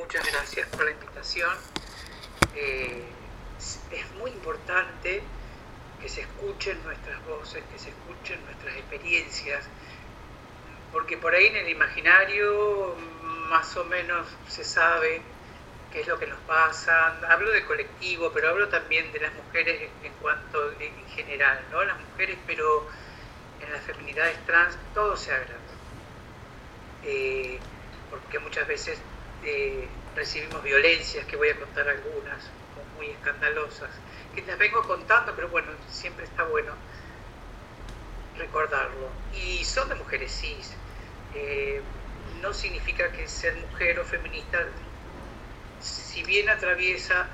muchas gracias por la invitación. Es muy importante que se escuchen nuestras voces, que se escuchen nuestras experiencias, porque por ahí en el imaginario más o menos se sabe qué es lo que nos pasa. Hablo del colectivo, pero hablo también de las mujeres en cuanto en general, ¿no? Las mujeres, pero en las feminidades trans todo se agrava, porque muchas veces recibimos violencias, que voy a contar algunas, muy escandalosas, que las vengo contando, pero bueno, siempre está bueno recordarlo. Y son de mujeres cis. No significa que ser mujer o feminista, si bien atraviesa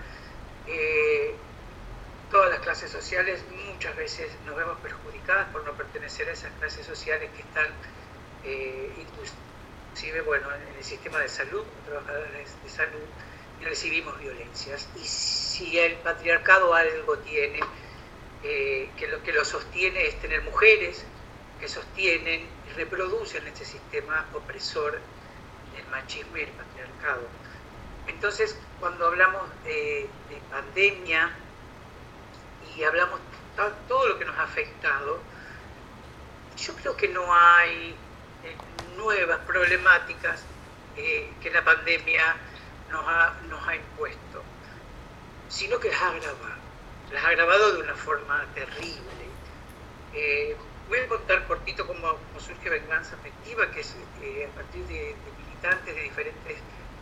todas las clases sociales, muchas veces nos vemos perjudicadas por no pertenecer a esas clases sociales que están inclusive, bueno, en el sistema de salud, trabajadores de salud, y recibimos violencias. Y si el patriarcado algo tiene, que lo que lo sostiene es tener mujeres que sostienen y reproducen este sistema opresor del machismo y el patriarcado. Entonces, cuando hablamos de pandemia y hablamos de todo lo que nos ha afectado, yo creo que no hay nuevas problemáticas que la pandemia nos ha impuesto, sino que las ha agravado de una forma terrible. Voy a contar cortito cómo surge Venganza Afectiva, que es a partir de militantes de diferentes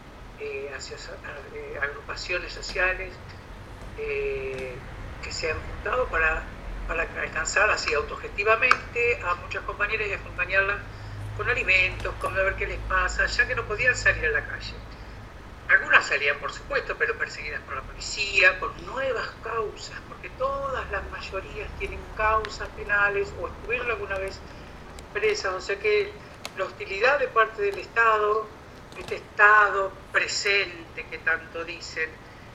agrupaciones sociales que se han juntado para alcanzar así autogestivamente a muchas compañeras y acompañarlas con alimentos, con ver qué les pasa, ya que no podían salir a la calle. Algunas salían, por supuesto, pero perseguidas por la policía, con nuevas causas, porque todas las mayorías tienen causas penales o estuvieron alguna vez presas, o sea que la hostilidad de parte del Estado, este Estado presente que tanto dicen,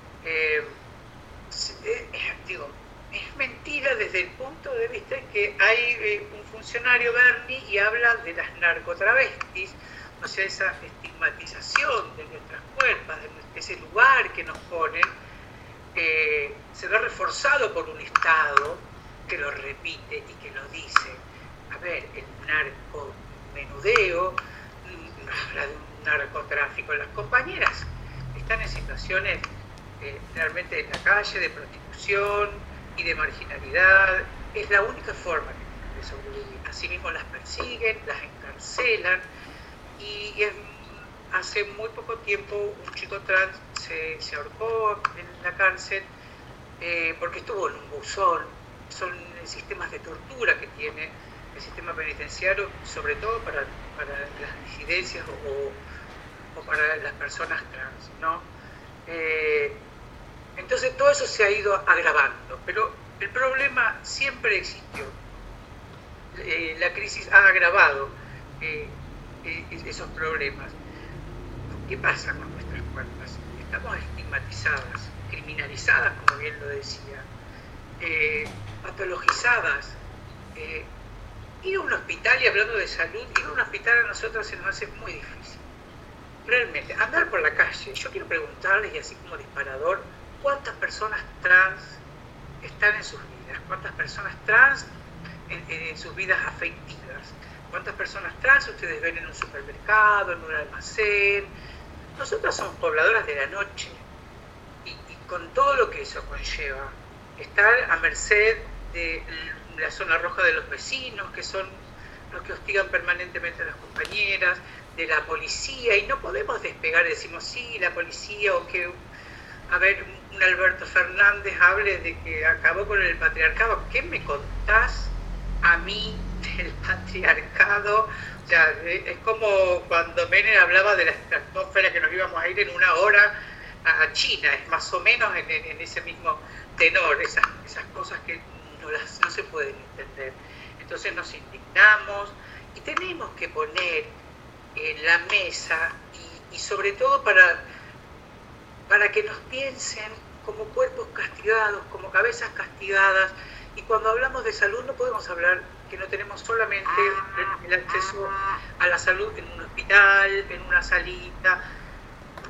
es mentira desde el punto de vista que hay un funcionario, Bernie, y habla de las narcotravestis, o sea, esa estigmatización de nuestras cuerpos, de ese lugar que nos ponen, se ve reforzado por un Estado que lo repite y que lo dice. A ver, el narcomenudeo habla de un narcotráfico. Las compañeras están en situaciones realmente en la calle, de prostitución y de marginalidad. Es la única forma que tienen de sobrevivir. Asimismo las persiguen, las encarcelan, y hace muy poco tiempo un chico trans se ahorcó en la cárcel porque estuvo en un buzón. Son sistemas de tortura que tiene el sistema penitenciario, sobre todo para las disidencias o para las personas trans, ¿no? Entonces todo eso se ha ido agravando, pero el problema siempre existió. La crisis ha agravado esos problemas. ¿Qué pasa con nuestras cuerpos? Estamos estigmatizadas, criminalizadas, como bien lo decía, patologizadas. Ir a un hospital, y hablando de salud, ir a un hospital a nosotros se nos hace muy difícil. Realmente, andar por la calle, yo quiero preguntarles, y así como disparador, ¿cuántas personas trans están en sus vidas? ¿Cuántas personas trans en sus vidas afectivas? ¿Cuántas personas trans ustedes ven en un supermercado, en un almacén? Nosotras somos pobladoras de la noche, y con todo lo que eso conlleva, estar a merced de la zona roja de los vecinos, que son los que hostigan permanentemente a las compañeras, de la policía, y no podemos despegar y decimos, sí, la policía, o que, a ver, un Alberto Fernández hable de que acabó con el patriarcado. ¿Qué me contás a mí del patriarcado? O sea, es como cuando Menem hablaba de la estratosfera, que nos íbamos a ir en una hora a China, es más o menos en ese mismo tenor, esas cosas que no se pueden entender. Entonces nos indignamos y tenemos que poner en la mesa, y sobre todo para que nos piensen como cuerpos castigados, como cabezas castigadas. Y cuando hablamos de salud no podemos hablar que no tenemos solamente el acceso a la salud en un hospital, en una salita.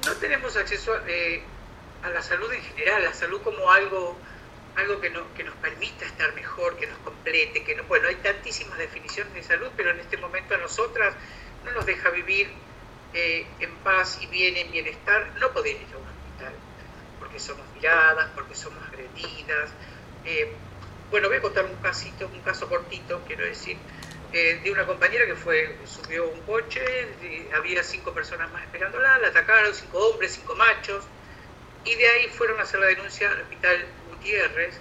no tenemos acceso a la salud en general, la salud como algo que nos permita estar mejor, que nos complete, que no, bueno, hay tantísimas definiciones de salud, pero en este momento a nosotras no nos deja vivir en paz y bien, en bienestar, no poder ir a un hospital, porque somos miradas, porque somos agredidas. Bueno, voy a contar un caso cortito, quiero decir, de una compañera que subió a un coche, había 5 personas más esperándola, la atacaron, 5 hombres, 5 machos, y de ahí fueron a hacer la denuncia al hospital Gutiérrez,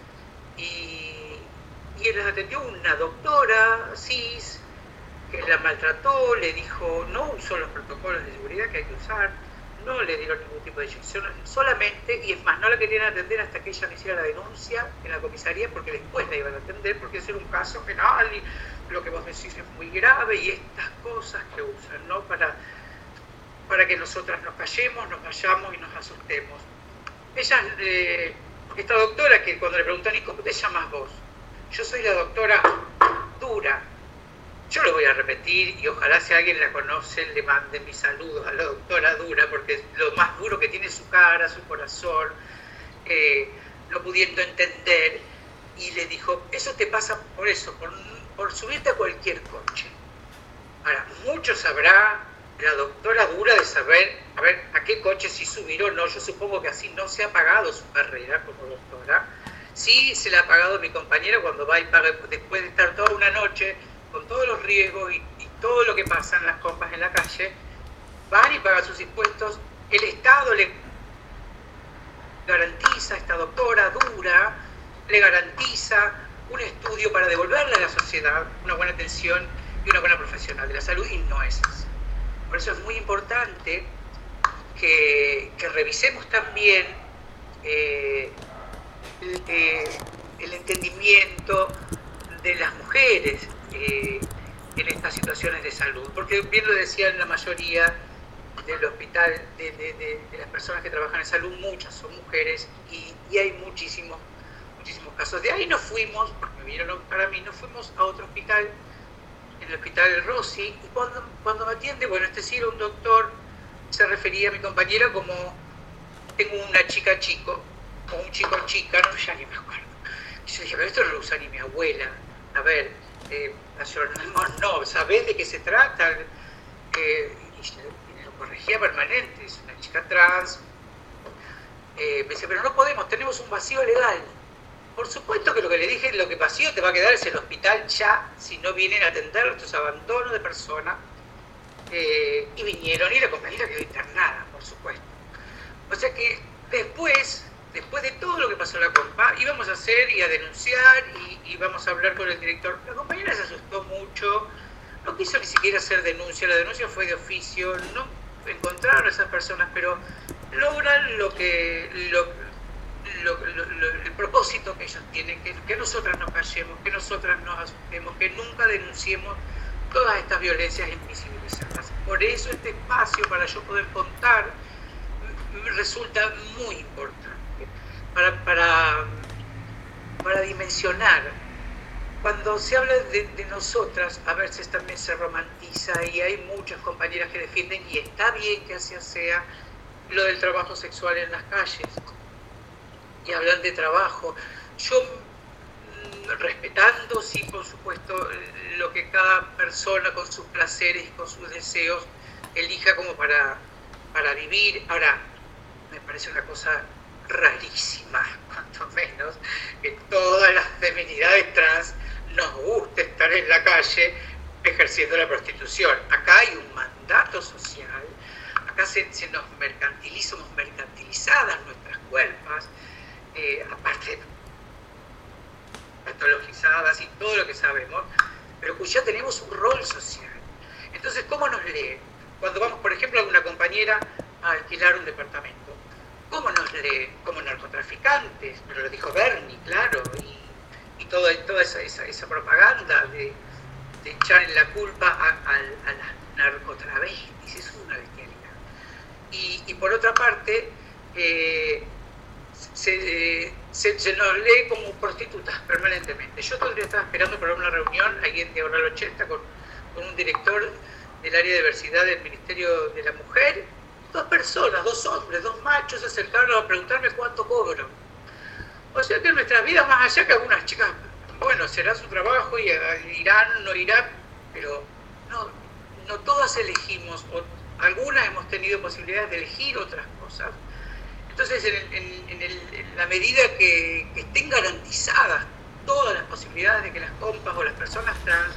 y les atendió una doctora cis, que la maltrató, le dijo, no usó los protocolos de seguridad que hay que usar, no le dieron ningún tipo de inyección, solamente, y es más, no la querían atender hasta que ella no hiciera la denuncia en la comisaría, porque después la iban a atender, porque ese era un caso penal, y lo que vos decís es muy grave, y estas cosas que usan, ¿no? Para que nosotras nos callemos, nos vayamos y nos asustemos. Ella, esta doctora, que cuando le preguntan, ¿y cómo te llamas vos? Yo soy la doctora Dura. Yo lo voy a repetir y ojalá si alguien la conoce le mande mis saludos a la doctora Dura, porque es lo más duro que tiene su cara, su corazón, no pudiendo entender. Y le dijo, eso te pasa por eso, por subirte a cualquier coche. Ahora, mucho sabrá la doctora Dura de saber, a ver, a qué coche sí subir o no. Yo supongo que así no se ha pagado su carrera como doctora. Sí se la ha pagado mi compañera cuando va y paga, después de estar toda una noche con todos los riesgos y todo lo que pasa en las compas en la calle, van y pagan sus impuestos. El Estado le garantiza a esta doctora Dura, le garantiza un estudio para devolverle a la sociedad una buena atención y una buena profesional de la salud, y no es así. Por eso es muy importante que revisemos también el entendimiento de las mujeres en estas situaciones de salud, porque bien lo decían la mayoría del hospital, de las personas que trabajan en salud, muchas son mujeres y hay muchísimos casos. De ahí nos fuimos, porque me vinieron para mí, nos fuimos a otro hospital, en el hospital Rossi, y cuando me atiende, bueno, sí era un doctor, se refería a mi compañera como tengo una chica chico, o un chico chica, no, ya ni me acuerdo. Y yo dije, pero esto no lo usa ni mi abuela. A ver, no, ¿sabés de qué se trata? Y lo corregía permanente, es una chica trans. Me dice, pero no podemos, tenemos un vacío legal. Por supuesto que lo que le dije, lo que vacío te va a quedar es el hospital ya, si no vienen a atender estos abandonos de personas. Y vinieron, y la compañera quedó internada, por supuesto. O sea que después de todo lo que pasó en la compa, íbamos a hacer y a denunciar y íbamos a hablar con el director. La compañera se asustó mucho, no quiso ni siquiera hacer denuncia, la denuncia fue de oficio, no encontraron a esas personas, pero logran el propósito que ellos tienen, que nosotras nos callemos, que nosotras nos asustemos, que nunca denunciemos todas estas violencias invisibilizadas. Por eso este espacio para yo poder contar resulta muy importante para dimensionar. Cuando se habla de nosotras, a veces también se romantiza y hay muchas compañeras que defienden, y está bien que así sea, lo del trabajo sexual en las calles, y hablan de trabajo. Yo, respetando, sí, por supuesto, lo que cada persona con sus placeres y con sus deseos elija como para vivir. Ahora, me parece una cosa rarísima, cuanto menos, que todas las feminidades trans nos guste estar en la calle ejerciendo la prostitución. Acá hay un mandato social, acá somos mercantilizadas nuestras cuerpos, aparte patologizadas y todo lo que sabemos, pero ya tenemos un rol social. Entonces, ¿cómo nos leen? Cuando vamos, por ejemplo, a una compañera a alquilar un departamento, ¿cómo nos leen? Como narcotraficantes, pero lo dijo Bernie, claro, y toda esa propaganda de echar en la culpa a las narcotravestis, eso es una bestialidad. Y por otra parte, se nos lee como prostitutas permanentemente. Yo todavía estaba esperando para una reunión ahí en Diagonal 80 con un director del área de diversidad del Ministerio de la Mujer. dos personas, dos hombres, dos machos se acercaron a preguntarme cuánto cobro. O sea que en nuestras vidas, más allá que algunas chicas, bueno, será su trabajo y irán, no irán, pero no todas elegimos, o algunas hemos tenido posibilidades de elegir otras cosas. Entonces, en la medida que estén garantizadas todas las posibilidades de que las compas o las personas trans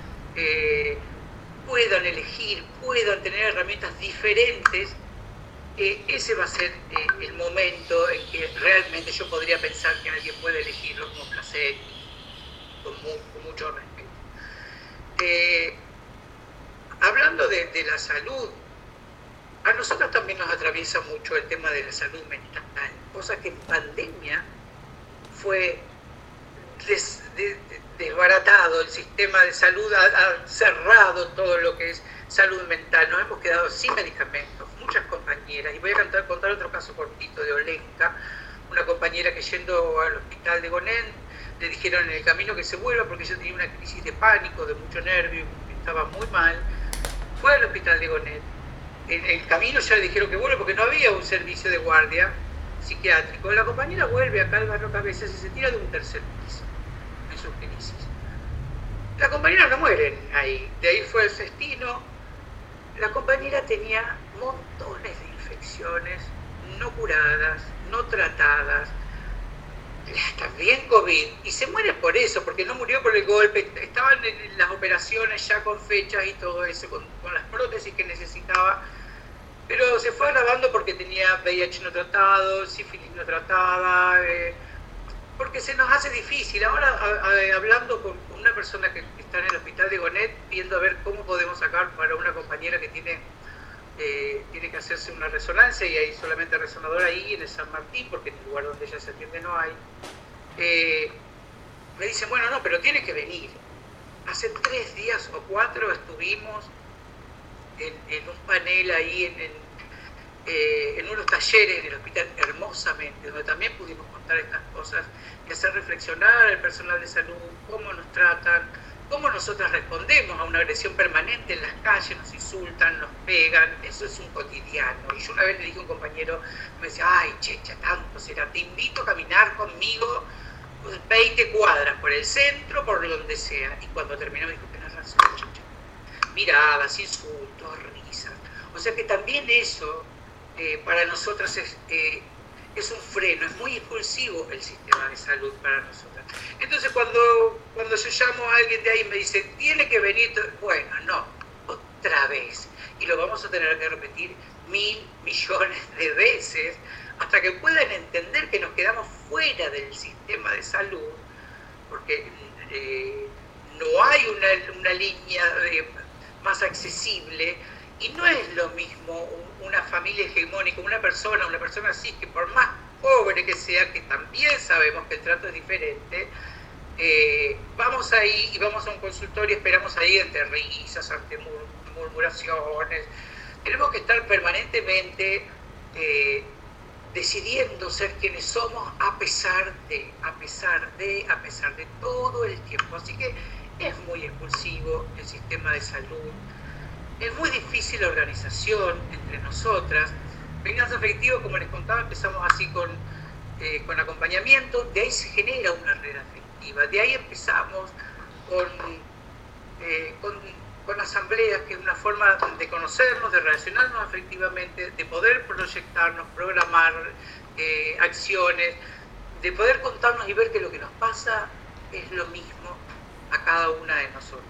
puedan elegir, puedan tener herramientas diferentes, ese va a ser el momento en que realmente yo podría pensar que alguien puede elegirlo como placer y con mucho respeto. Hablando de la salud, a nosotros también nos atraviesa mucho el tema de la salud mental, cosa que en pandemia fue desbaratado, el sistema de salud ha cerrado todo lo que es salud mental, nos hemos quedado sin medicamentos, muchas compañeras, y voy a contar otro caso cortito de Olenka, una compañera que yendo al hospital de Gonet le dijeron en el camino que se vuelva porque ella tenía una crisis de pánico, de mucho nervio, estaba muy mal, fue al hospital de Gonet. En el camino ya le dijeron que vuelva porque no había un servicio de guardia psiquiátrico. La compañera vuelve acá al barrio Cabezas y se tira de un tercer piso en sus crisis. La compañera no muere ahí, de ahí fue el destino. La compañera tenía montones de infecciones no curadas, no tratadas, también COVID, y se muere por eso, porque no murió por el golpe, estaban en las operaciones ya con fechas y todo eso, con las prótesis que necesitaba, pero se fue agravando porque tenía VIH no tratado, sífilis no tratada, porque se nos hace difícil. Ahora, hablando con una persona que está en el hospital de Gonet, viendo a ver cómo podemos sacar para una compañera que tiene que hacerse una resonancia, y hay solamente resonador ahí en el San Martín, porque en el lugar donde ella se atiende no hay, me dicen, bueno, no, pero tiene que venir. Hace 3 días o 4 estuvimos en un panel ahí en unos talleres en el hospital, hermosamente, donde también pudimos contar estas cosas y hacer reflexionar al personal de salud, cómo nos tratan, cómo nosotras respondemos a una agresión permanente en las calles, nos insultan, nos pegan, eso es un cotidiano. Y yo una vez le dije a un compañero, me decía, ay, Checha, tanto será, te invito a caminar conmigo 20 cuadras por el centro, por donde sea. Y cuando terminó me dijo, tenés razón, Checha. Miradas, insultos, risas. O sea que también eso para nosotras es un freno, es muy impulsivo el sistema de salud para nosotras. Entonces cuando yo llamo a alguien de ahí y me dice, tiene que venir, bueno, no, otra vez. Y lo vamos a tener que repetir 1000 millones de veces hasta que puedan entender que nos quedamos fuera del sistema de salud, porque no hay una línea más accesible, y no es lo mismo una familia hegemónica, una persona así, que por más pobre que sea, que también sabemos que el trato es diferente, vamos ahí y vamos a un consultorio, esperamos ahí entre risas, ante murmuraciones. Tenemos que estar permanentemente decidiendo ser quienes somos a pesar de todo el tiempo. Así que es muy expulsivo el sistema de salud, es muy difícil la organización entre nosotras. Venganza Afectiva, como les contaba, empezamos así con acompañamiento, de ahí se genera una red afectiva, de ahí empezamos con asambleas, que es una forma de conocernos, de relacionarnos afectivamente, de poder proyectarnos, programar acciones, de poder contarnos y ver que lo que nos pasa es lo mismo a cada una de nosotras.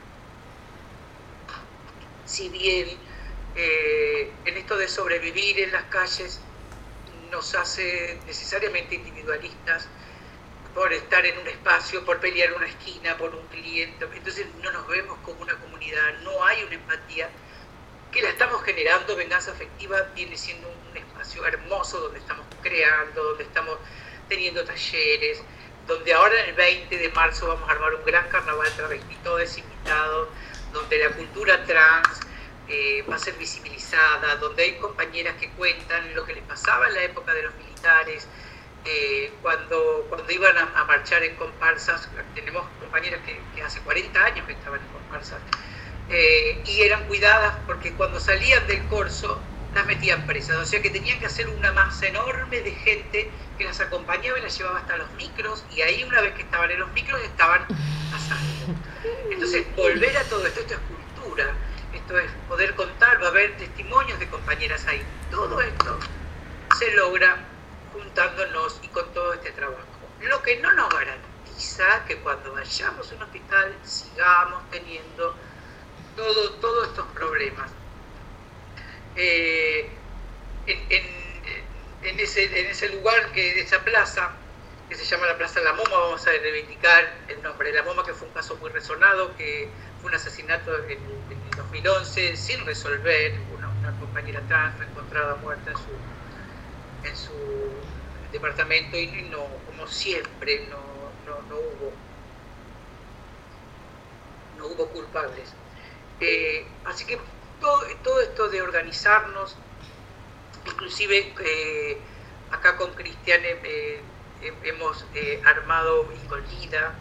Si bien en esto de sobrevivir en las calles nos hace necesariamente individualistas, por estar en un espacio, por pelear una esquina, por un cliente, entonces no nos vemos como una comunidad, no hay una empatía que la estamos generando. Venganza Afectiva viene siendo un espacio hermoso donde estamos creando, donde estamos teniendo talleres, donde ahora en el 20 de marzo vamos a armar un gran carnaval travesti, todo es invitado, donde la cultura trans va a ser visibilizada, donde hay compañeras que cuentan lo que les pasaba en la época de los militares, cuando iban a marchar en comparsas. Tenemos compañeras que hace 40 años que estaban en comparsas, y eran cuidadas porque cuando salían del corso las metían presas, o sea que tenían que hacer una masa enorme de gente que las acompañaba y las llevaba hasta los micros, y ahí una vez que estaban en los micros estaban a salvo. Entonces, volver a todo esto, esto es cultura, esto es poder contar, va a haber testimonios de compañeras ahí. Todo esto se logra juntándonos y con todo este trabajo. Lo que no nos garantiza que cuando vayamos a un hospital sigamos teniendo todos estos problemas. En ese lugar, esa plaza, que se llama la Plaza La Moma, vamos a reivindicar el nombre de La Moma, que fue un caso muy resonado, que fue un asesinato en 2011 sin resolver, una compañera trans fue encontrada muerta en su departamento y no, como siempre, no hubo culpables. Así que todo esto de organizarnos, inclusive acá con Cristian hemos armado y con Lida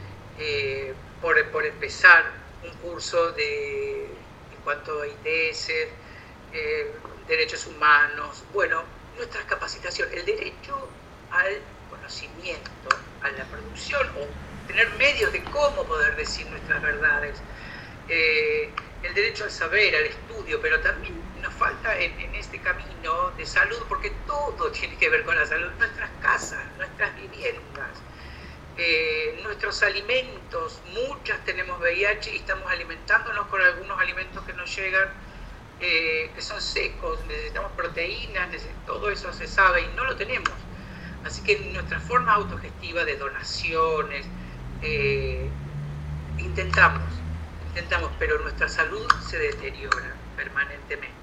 por empezar un curso en cuanto a ITS, derechos humanos, bueno, nuestras capacitaciones, el derecho al conocimiento, a la producción o tener medios de cómo poder decir nuestras verdades, el derecho al saber, al estudio, pero también nos falta en este camino de salud, porque todo tiene que ver con la salud, nuestras casas, nuestras viviendas, nuestros alimentos, muchas tenemos VIH y estamos alimentándonos con algunos alimentos que nos llegan, que son secos, necesitamos proteínas, todo eso se sabe y no lo tenemos. Así que nuestra forma autogestiva de donaciones, intentamos, pero nuestra salud se deteriora permanentemente.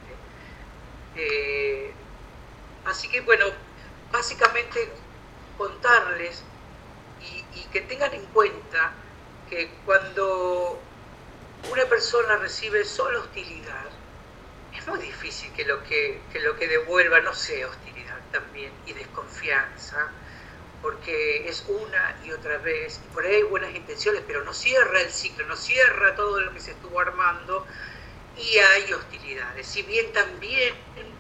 Así que bueno, básicamente contarles y que tengan en cuenta que cuando una persona recibe solo hostilidad, es muy difícil que lo que devuelva no sea hostilidad también y desconfianza, porque es una y otra vez, y por ahí hay buenas intenciones, pero no cierra el ciclo, no cierra todo lo que se estuvo armando, y hay hostilidades. Si bien también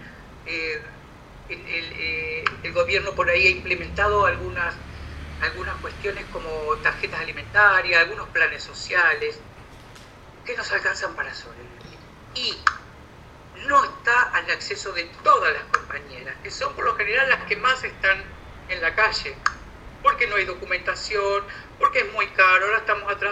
el gobierno por ahí ha implementado algunas cuestiones como tarjetas alimentarias, algunos planes sociales, que nos alcanzan para sobrevivir. Y no está al acceso de todas las compañeras, que son por lo general las que más están en la calle, porque no hay documentación, porque es muy caro. Ahora estamos atrás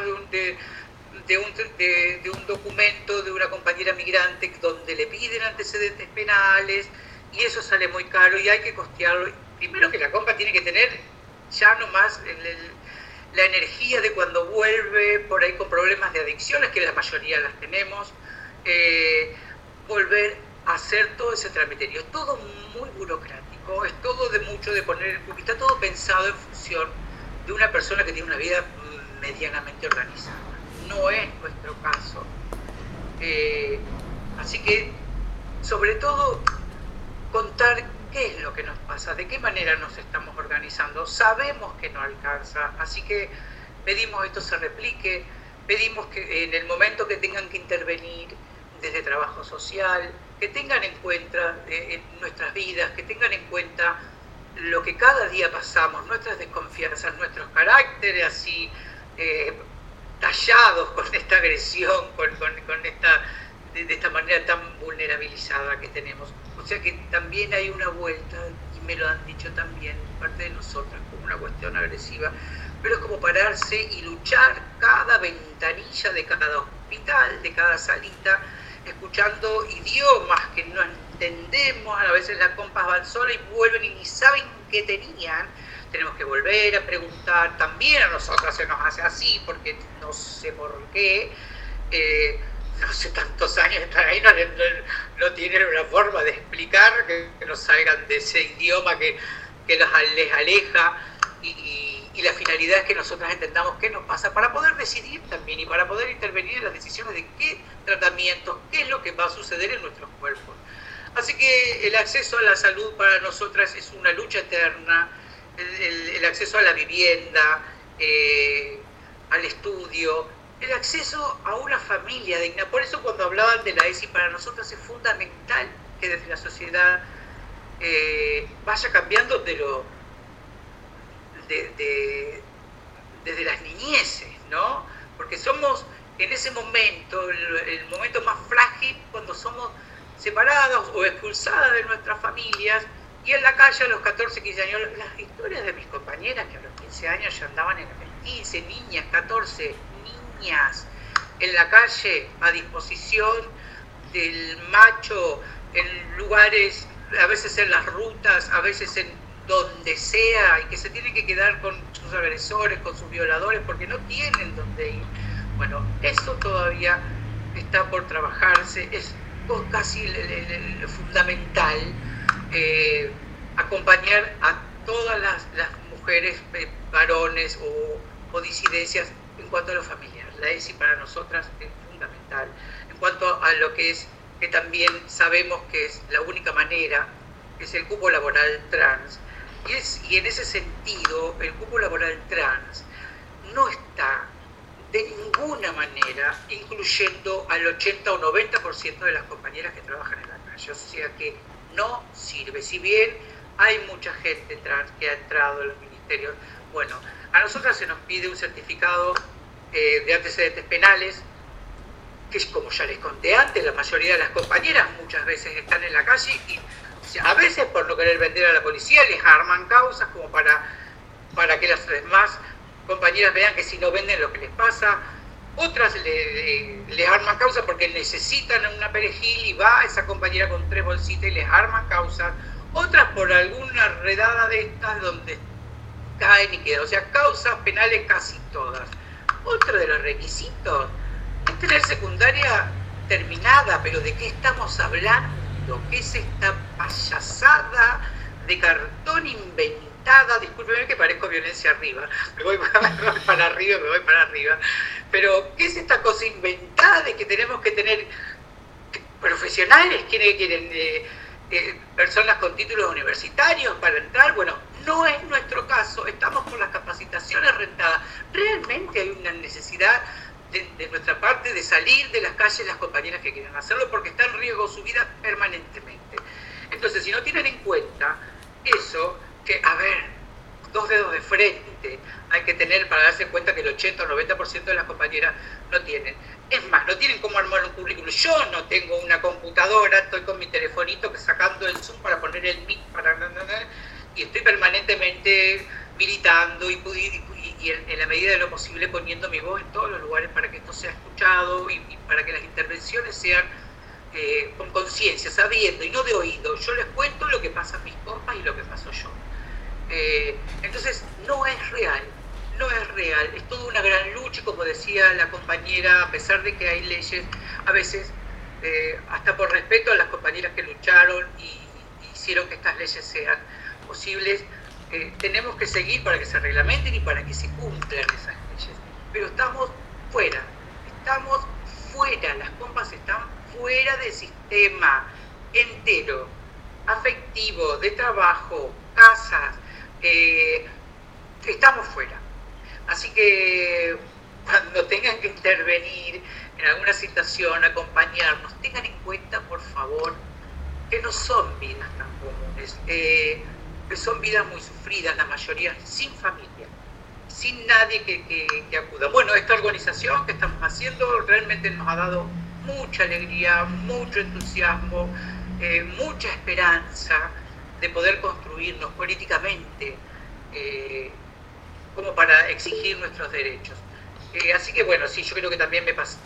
de un documento de una compañera migrante donde le piden antecedentes penales y eso sale muy caro y hay que costearlo. Primero que la compa tiene que tener ya nomás la energía de cuando vuelve por ahí con problemas de adicciones, que la mayoría las tenemos, volver a hacer todo ese trámite. Es todo muy burocrático, es todo de mucho de poner, porque está todo pensado en función de una persona que tiene una vida medianamente organizada. No es nuestro caso. Así que, sobre todo, contar qué es lo que nos pasa, de qué manera nos estamos organizando. Sabemos que no alcanza, así que pedimos esto se replique, pedimos que en el momento que tengan que intervenir desde trabajo social, que tengan en cuenta en nuestras vidas, que tengan en cuenta lo que cada día pasamos, nuestras desconfianzas, nuestros caracteres así tallados con esta agresión, de esta manera tan vulnerabilizada que tenemos. O sea que también hay una vuelta, y me lo han dicho también parte de nosotras, como una cuestión agresiva, pero es como pararse y luchar cada ventanilla de cada hospital, de cada salita, escuchando idiomas que no entendemos. A veces las compas van solas y vuelven y ni saben qué tenían. Tenemos que volver a preguntar. También a nosotras se nos hace así, porque no sé por qué, no sé, tantos años estar ahí, no tienen una forma de explicar que no salgan de ese idioma que les aleja, y la finalidad es que nosotras entendamos qué nos pasa para poder decidir también y para poder intervenir en las decisiones de qué tratamientos, qué es lo que va a suceder en nuestros cuerpos. Así que el acceso a la salud para nosotras es una lucha eterna, el acceso a la vivienda, al estudio, el acceso a una familia digna. Por eso cuando hablaban de la ESI, para nosotros es fundamental que desde la sociedad vaya cambiando desde las niñeces, ¿no? Porque somos en ese momento, el momento más frágil, cuando somos separados o expulsadas de nuestras familias, y en la calle a los 14, 15 años, las historias de mis compañeras que a los 15 años ya andaban en 15, niñas, 14, niñas, en la calle a disposición del macho, en lugares, a veces en las rutas, a veces en donde sea, y que se tienen que quedar con sus agresores, con sus violadores, porque no tienen dónde ir. Bueno, eso todavía está por trabajarse, es casi el fundamental, acompañar a todas las mujeres, varones o disidencias en cuanto a lo familiar. La ESI para nosotras es fundamental. En cuanto a lo que es, que también sabemos que es la única manera, es el cupo laboral trans. Y en ese sentido, el cupo laboral trans no está de ninguna manera incluyendo al 80 o 90% de las compañeras que trabajan en la calle. O sea que no sirve. Si bien hay mucha gente trans que ha entrado en los ministerios, bueno, a nosotras se nos pide un certificado de antecedentes penales, que es como ya les conté antes, la mayoría de las compañeras muchas veces están en la calle y a veces por no querer vender a la policía les arman causas como para que las demás compañeras vean que si no venden lo que les pasa. Otras les arman causas porque necesitan una perejil y va esa compañera con 3 bolsitas y les arman causas. Otras por alguna redada de estas donde caen y quedan. O sea, causas penales casi todas. Otro de los requisitos es tener secundaria terminada, pero ¿de qué estamos hablando? ¿Qué es esta payasada de cartón inventada? Discúlpeme que parezco violencia arriba, me voy para arriba, pero ¿qué es esta cosa inventada de que tenemos que tener profesionales, quieren personas con títulos universitarios para entrar? Bueno, no es nuestro caso, estamos con las capacitaciones rentadas. Realmente hay una necesidad de nuestra parte de salir de las calles las compañeras que quieren hacerlo porque está en riesgo su vida permanentemente. Entonces, si no tienen en cuenta eso, que, a ver, 2 dedos de frente hay que tener para darse cuenta que el 80 o 90% de las compañeras no tienen. Es más, no tienen cómo armar un currículum. Yo no tengo una computadora, estoy con mi telefonito sacando el Zoom para poner el mic, y estoy permanentemente militando y en la medida de lo posible poniendo mi voz en todos los lugares para que esto sea escuchado y para que las intervenciones sean con conciencia, sabiendo y no de oído. Yo les cuento lo que pasa a mis compas y lo que paso yo. Entonces no es real, es toda una gran lucha, y como decía la compañera, a pesar de que hay leyes, a veces hasta por respeto a las compañeras que lucharon y hicieron que estas leyes sean posibles, tenemos que seguir para que se reglamenten y para que se cumplan esas leyes. Pero estamos fuera, las compas están fuera del sistema entero, afectivo, de trabajo, casas, estamos fuera. Así que cuando tengan que intervenir en alguna situación, acompañarnos, tengan en cuenta, por favor, que no son vidas tan comunes, que son vidas muy sufridas, la mayoría sin familia, sin nadie que acuda. Bueno, esta organización que estamos haciendo realmente nos ha dado mucha alegría, mucho entusiasmo, mucha esperanza de poder construirnos políticamente como para exigir nuestros derechos. Así que bueno, sí, yo creo que también me pasé,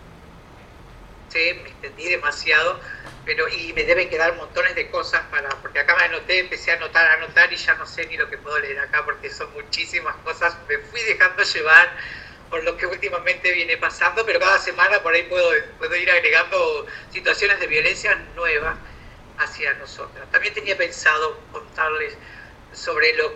me extendí demasiado, y me deben quedar montones de cosas porque acá me anoté, empecé a anotar y ya no sé ni lo que puedo leer acá porque son muchísimas cosas. Me fui dejando llevar por lo que últimamente viene pasando, pero cada semana por ahí puedo ir agregando situaciones de violencia nuevas hacia nosotras. También tenía pensado contarles sobre lo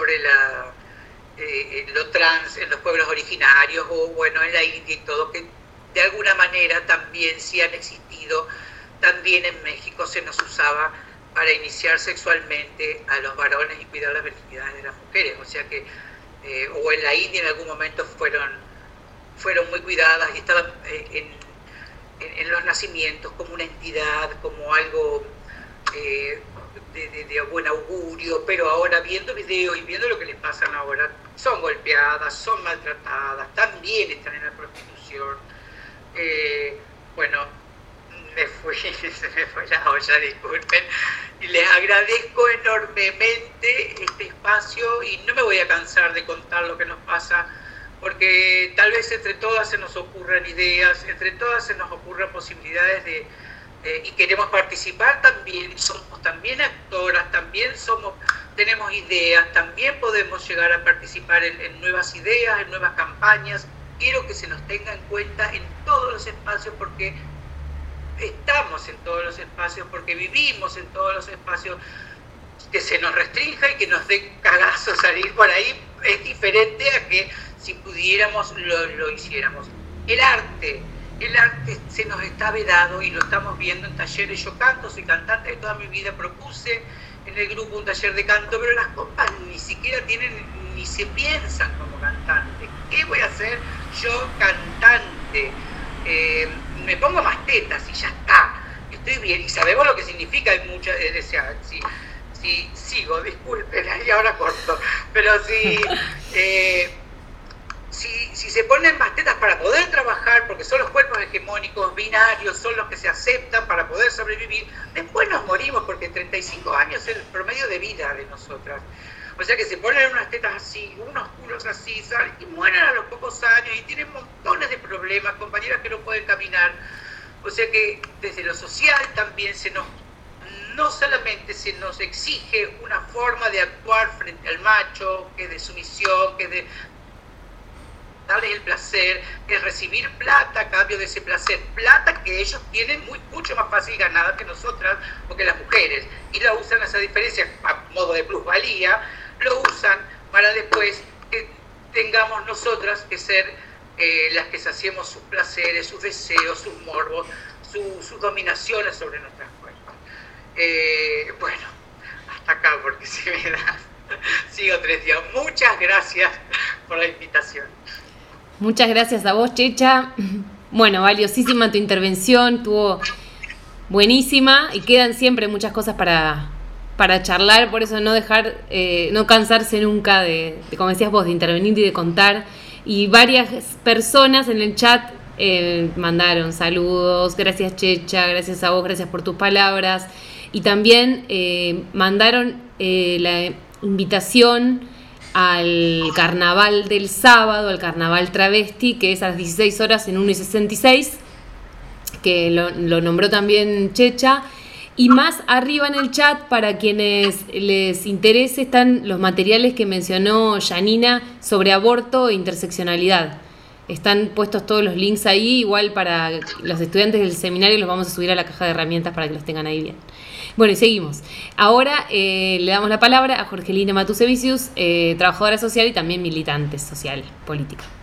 trans en los pueblos originarios o bueno, en la India y todo, que de alguna manera también sí han existido. También en México se nos usaba para iniciar sexualmente a los varones y cuidar las virginidades de las mujeres. O sea que, o en la India en algún momento fueron muy cuidadas y estaban en los nacimientos como una entidad, como algo de buen augurio, pero ahora viendo videos y viendo lo que les pasan ahora, son golpeadas, son maltratadas, también están en la prostitución. Bueno, se me fue la olla, disculpen, y les agradezco enormemente este espacio y no me voy a cansar de contar lo que nos pasa, porque tal vez entre todas se nos ocurran ideas, entre todas se nos ocurran posibilidades y queremos participar también, somos también actoras, también tenemos ideas, también podemos llegar a participar en nuevas ideas, en nuevas campañas. Quiero que se nos tenga en cuenta en todos los espacios, porque estamos en todos los espacios, porque vivimos en todos los espacios. Que se nos restrinja y que nos dé cagazo salir por ahí es diferente a que si pudiéramos lo hiciéramos. El arte se nos está vedado y lo estamos viendo en talleres. Yo canto, soy cantante de toda mi vida, propuse en el grupo un taller de canto, pero las compas ni siquiera ni se piensan como cantantes. ¿Qué voy a hacer yo cantante? Me pongo más tetas y ya está, estoy bien, y sabemos lo que significa. Hay muchas, si sigo, disculpen, y ahora corto, pero si se ponen más tetas para poder trabajar, porque son los cuerpos hegemónicos, binarios, son los que se aceptan para poder sobrevivir, después nos morimos, porque 35 años es el promedio de vida de nosotras. O sea que se ponen unas tetas así, unos culos así, ¿sabes? Y mueren a los pocos años y tienen montones de problemas, compañeras que no pueden caminar. O sea que desde lo social también no solamente se nos exige una forma de actuar frente al macho, que es de sumisión, que es de darles el placer, que es recibir plata a cambio de ese placer, plata que ellos tienen mucho más fácil ganada que nosotras, porque las mujeres, y la usan esa diferencia a modo de plusvalía, lo usan para después que tengamos nosotras que ser las que saciemos sus placeres, sus deseos, sus morbos, sus dominaciones sobre nuestras cuerpos. Bueno, hasta acá, porque si me das, sigo 3 días. Muchas gracias por la invitación. Muchas gracias a vos, Checha. Bueno, valiosísima tu intervención, estuvo buenísima y quedan siempre muchas cosas para charlar, por eso no dejar, no cansarse nunca de, como decías vos, de intervenir y de contar. Y varias personas en el chat mandaron saludos, gracias Checha, gracias a vos, gracias por tus palabras. Y también mandaron la invitación al carnaval del sábado, al carnaval travesti, que es a las 16 horas en 1:66, que lo nombró también Checha. Y más arriba en el chat, para quienes les interese, están los materiales que mencionó Janina sobre aborto e interseccionalidad. Están puestos todos los links ahí, igual para los estudiantes del seminario los vamos a subir a la caja de herramientas para que los tengan ahí bien. Bueno, y seguimos. Ahora le damos la palabra a Jorgelina Matusevicius, trabajadora social y también militante social, política.